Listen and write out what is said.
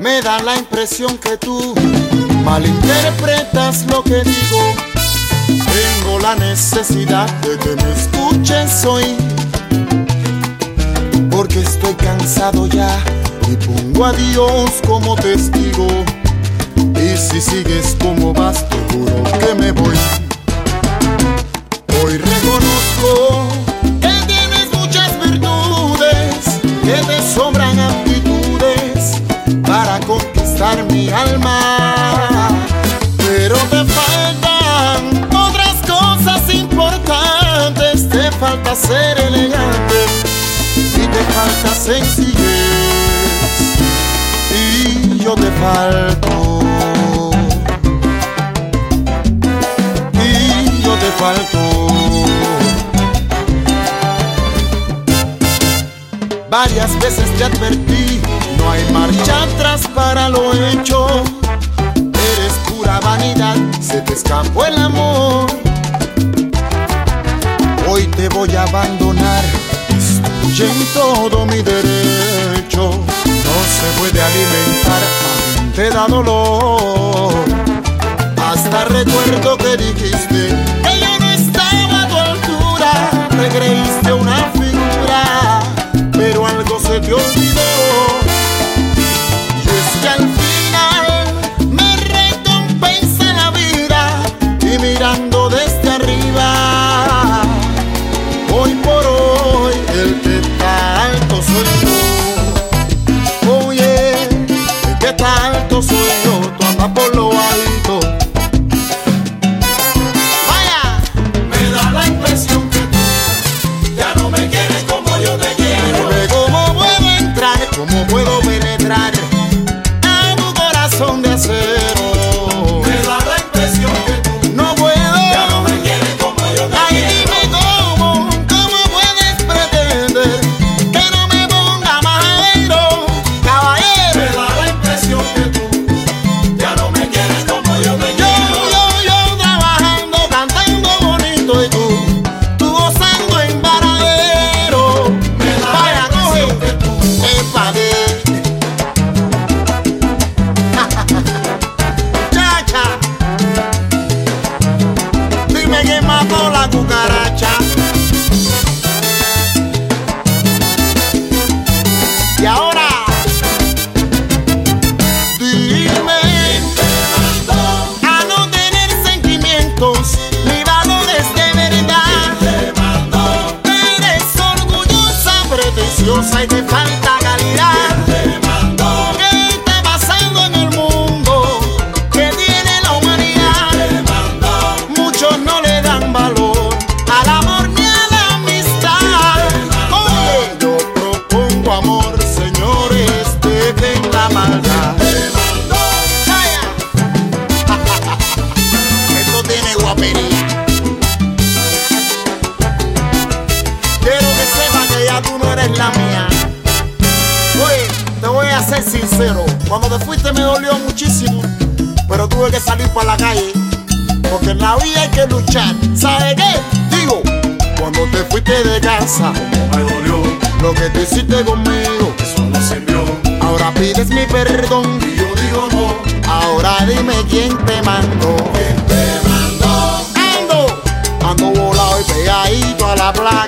Me da la impresión que tú malinterpretas lo que digo. Tengo la necesidad de que me escuches hoy, porque estoy cansado ya y pongo a Dios como testigo. Y si sigues como vas, te juro que me voy. Hoy reconozco que tienes muchas virtudes, que te sobran aptitudes para conquistar mi alma, pero te faltan otras cosas importantes. Te falta ser elegante y te falta sencillez, y yo te falto, y yo te falto. Varias veces te advertí, no hay marcha atrás para lo hecho. Eres pura vanidad, se te escapó el amor. Hoy te voy a abandonar, estoy en todo mi derecho. No se puede alimentar a quien te da dolor. Hasta recuerdo que dijiste que yo no estaba a tu altura. Te creíste una figura, pero algo se te olvidó. Y es que al final me recompensa la vida, y mirando desde arriba, hoy por hoy el que está alto soy yo. Oye, el que está alto soy yo. Tú andas por lo alto. Vaya, Me da la impresión que tú ya no me quieres como yo te quiero. ¿cómo puedo entrar? ¿Cómo puedo penetrar a tu corazón de acero? Me da la impresión que tú No puedo. ya no me quieres como yo te Ay, quiero. dime cómo puedes pretender que no me ponga majadero, Me caballero. da la impresión que tú ya no me quieres como yo te Yo quiero. trabajando, cantando bonito, y tú gozando en varadero. Me da la Vaya, coge, impresión que tú espade. Chacha, dime quién mató la cucaracha. Y ahora, dime a no tener sentimientos ni valores de verdad. te mandó, Eres orgullosa, pretenciosa y te falta calidad. te mandó, ¿Qué está pasando en el mundo que tiene la humanidad? te mandó. Muchos no le dan valor al amor ni a la amistad. Oye, yo propongo amor, señores, dejen la maldad. Vaya. Esto tiene guapería. Quiero que sepa que ya tú no eres la mía. Oye, te voy a ser sincero, cuando te fuiste me dolió muchísimo, pero tuve que salir para la calle, porque en la vida hay que luchar. ¿Sabe qué? Digo, cuando te fuiste de casa, Me dolió, lo que tú hiciste conmigo, eso no sirvió. ahora pides mi perdón. Y yo digo no, Ahora dime quién te mandó. te mandó. Ando volado y pegadito a la placa.